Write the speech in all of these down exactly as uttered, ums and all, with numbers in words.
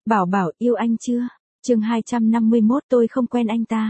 Bảo Bảo yêu anh chưa? Chương hai trăm năm mươi mốt tôi không quen anh ta.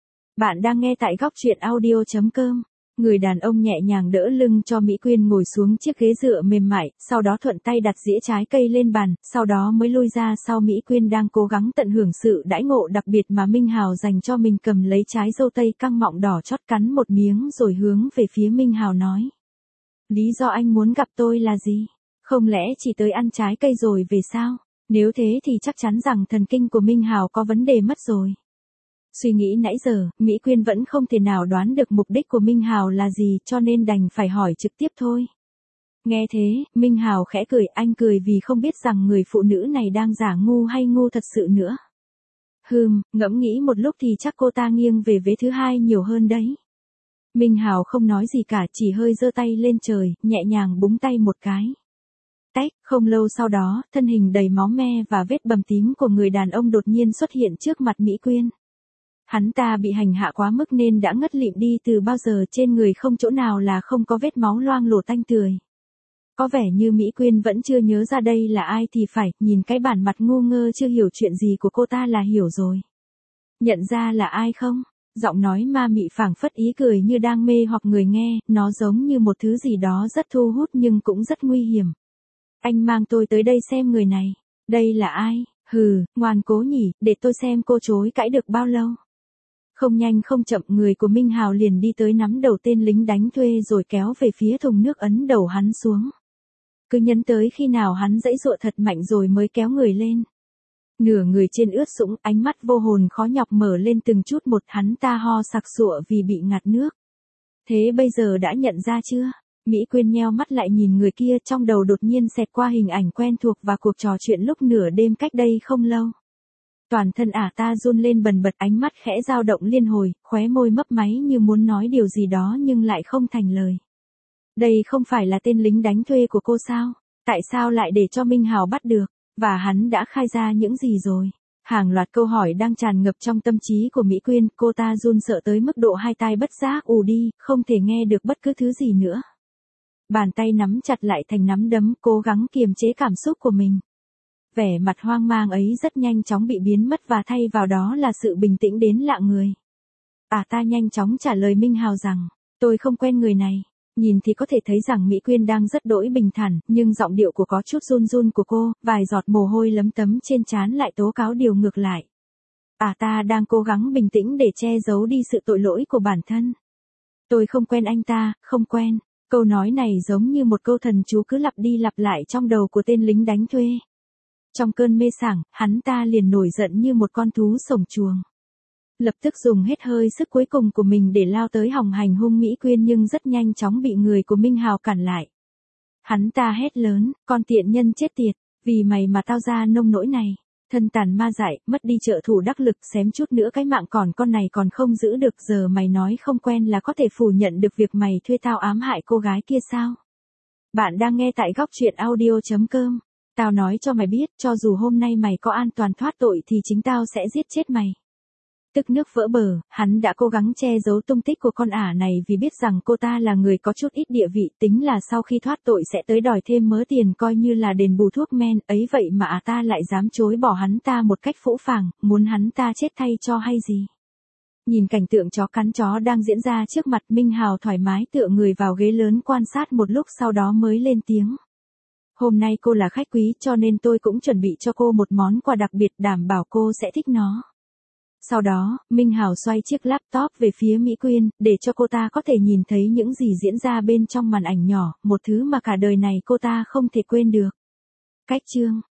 Bạn đang nghe tại góc truyện audio chấm com. Người đàn ông nhẹ nhàng đỡ lưng cho Mỹ Quyên ngồi xuống chiếc ghế dựa mềm mại, sau đó thuận tay đặt dĩa trái cây lên bàn, sau đó mới lui ra sau Mỹ Quyên đang cố gắng tận hưởng sự đãi ngộ đặc biệt mà Minh Hào dành cho mình, cầm lấy trái dâu tây căng mọng đỏ chót cắn một miếng rồi hướng về phía Minh Hào nói. Lý do anh muốn gặp tôi là gì? Không lẽ chỉ tới ăn trái cây rồi về sao? Nếu thế thì chắc chắn rằng thần kinh của Minh Hào có vấn đề mất rồi. Suy nghĩ nãy giờ, Mỹ Quyên vẫn không thể nào đoán được mục đích của Minh Hào là gì, cho nên đành phải hỏi trực tiếp thôi. Nghe thế, Minh Hào khẽ cười, anh cười vì không biết rằng người phụ nữ này đang giả ngu hay ngu thật sự nữa. Hừm, ngẫm nghĩ một lúc thì chắc cô ta nghiêng về vế thứ hai nhiều hơn đấy. Minh Hào không nói gì cả, chỉ hơi giơ tay lên trời, nhẹ nhàng búng tay một cái. Tách, không lâu sau đó, thân hình đầy máu me và vết bầm tím của người đàn ông đột nhiên xuất hiện trước mặt Mỹ Quyên. Hắn ta bị hành hạ quá mức nên đã ngất lịm đi từ bao giờ, trên người không chỗ nào là không có vết máu loang lổ tanh tưởi. Có vẻ như Mỹ Quyên vẫn chưa nhớ ra đây là ai thì phải, nhìn cái bản mặt ngu ngơ chưa hiểu chuyện gì của cô ta là hiểu rồi. Nhận ra là ai không? Giọng nói ma mị phảng phất ý cười như đang mê hoặc người nghe, nó giống như một thứ gì đó rất thu hút nhưng cũng rất nguy hiểm. Anh mang tôi tới đây xem người này. Đây là ai? Hừ, ngoan cố nhỉ, để tôi xem cô chối cãi được bao lâu. Không nhanh không chậm, người của Minh Hào liền đi tới nắm đầu tên lính đánh thuê rồi kéo về phía thùng nước, ấn đầu hắn xuống. Cứ nhấn tới khi nào hắn giãy giụa thật mạnh rồi mới kéo người lên. Nửa người trên ướt sũng, ánh mắt vô hồn khó nhọc mở lên từng chút một, hắn ta ho sặc sụa vì bị ngạt nước. Thế bây giờ đã nhận ra chưa? Mỹ Quyên nheo mắt lại nhìn người kia, trong đầu đột nhiên xẹt qua hình ảnh quen thuộc và cuộc trò chuyện lúc nửa đêm cách đây không lâu. Toàn thân ả ta run lên bần bật, ánh mắt khẽ dao động liên hồi, khóe môi mấp máy như muốn nói điều gì đó nhưng lại không thành lời. Đây không phải là tên lính đánh thuê của cô sao? Tại sao lại để cho Minh Hào bắt được? Và hắn đã khai ra những gì rồi? Hàng loạt câu hỏi đang tràn ngập trong tâm trí của Mỹ Quyên, cô ta run sợ tới mức độ hai tai bất giác ù đi, không thể nghe được bất cứ thứ gì nữa. Bàn tay nắm chặt lại thành nắm đấm, cố gắng kiềm chế cảm xúc của mình. Vẻ mặt hoang mang ấy rất nhanh chóng bị biến mất và thay vào đó là sự bình tĩnh đến lạ người. À ta nhanh chóng trả lời Minh Hào rằng, tôi không quen người này. Nhìn thì có thể thấy rằng Mỹ Quyên đang rất đỗi bình thản, nhưng giọng điệu của có chút run run của cô, vài giọt mồ hôi lấm tấm trên trán lại tố cáo điều ngược lại. À ta đang cố gắng bình tĩnh để che giấu đi sự tội lỗi của bản thân. Tôi không quen anh ta, không quen. Câu nói này giống như một câu thần chú cứ lặp đi lặp lại trong đầu của tên lính đánh thuê. Trong cơn mê sảng, hắn ta liền nổi giận như một con thú sổng chuồng. Lập tức dùng hết hơi sức cuối cùng của mình để lao tới hòng hành hung Mỹ Quyên, nhưng rất nhanh chóng bị người của Minh Hào cản lại. Hắn ta hét lớn, con tiện nhân chết tiệt, vì mày mà tao ra nông nỗi này. Thân tàn ma dại, mất đi trợ thủ đắc lực, xém chút nữa cái mạng còn con này còn không giữ được, giờ mày nói không quen là có thể phủ nhận được việc mày thuê tao ám hại cô gái kia sao? Bạn đang nghe tại góc truyện audio chấm com. Tao nói cho mày biết, cho dù hôm nay mày có an toàn thoát tội thì chính tao sẽ giết chết mày. Tức nước vỡ bờ, hắn đã cố gắng che giấu tung tích của con ả này vì biết rằng cô ta là người có chút ít địa vị, tính là sau khi thoát tội sẽ tới đòi thêm mớ tiền coi như là đền bù thuốc men, ấy vậy mà ả ta lại dám chối bỏ hắn ta một cách phũ phàng, muốn hắn ta chết thay cho hay gì. Nhìn cảnh tượng chó cắn chó đang diễn ra trước mặt, Minh Hào thoải mái tựa người vào ghế lớn quan sát một lúc sau đó mới lên tiếng. Hôm nay cô là khách quý cho nên tôi cũng chuẩn bị cho cô một món quà đặc biệt, đảm bảo cô sẽ thích nó. Sau đó, Minh Hào xoay chiếc laptop về phía Mỹ Quyên, để cho cô ta có thể nhìn thấy những gì diễn ra bên trong màn ảnh nhỏ, một thứ mà cả đời này cô ta không thể quên được. Cách chương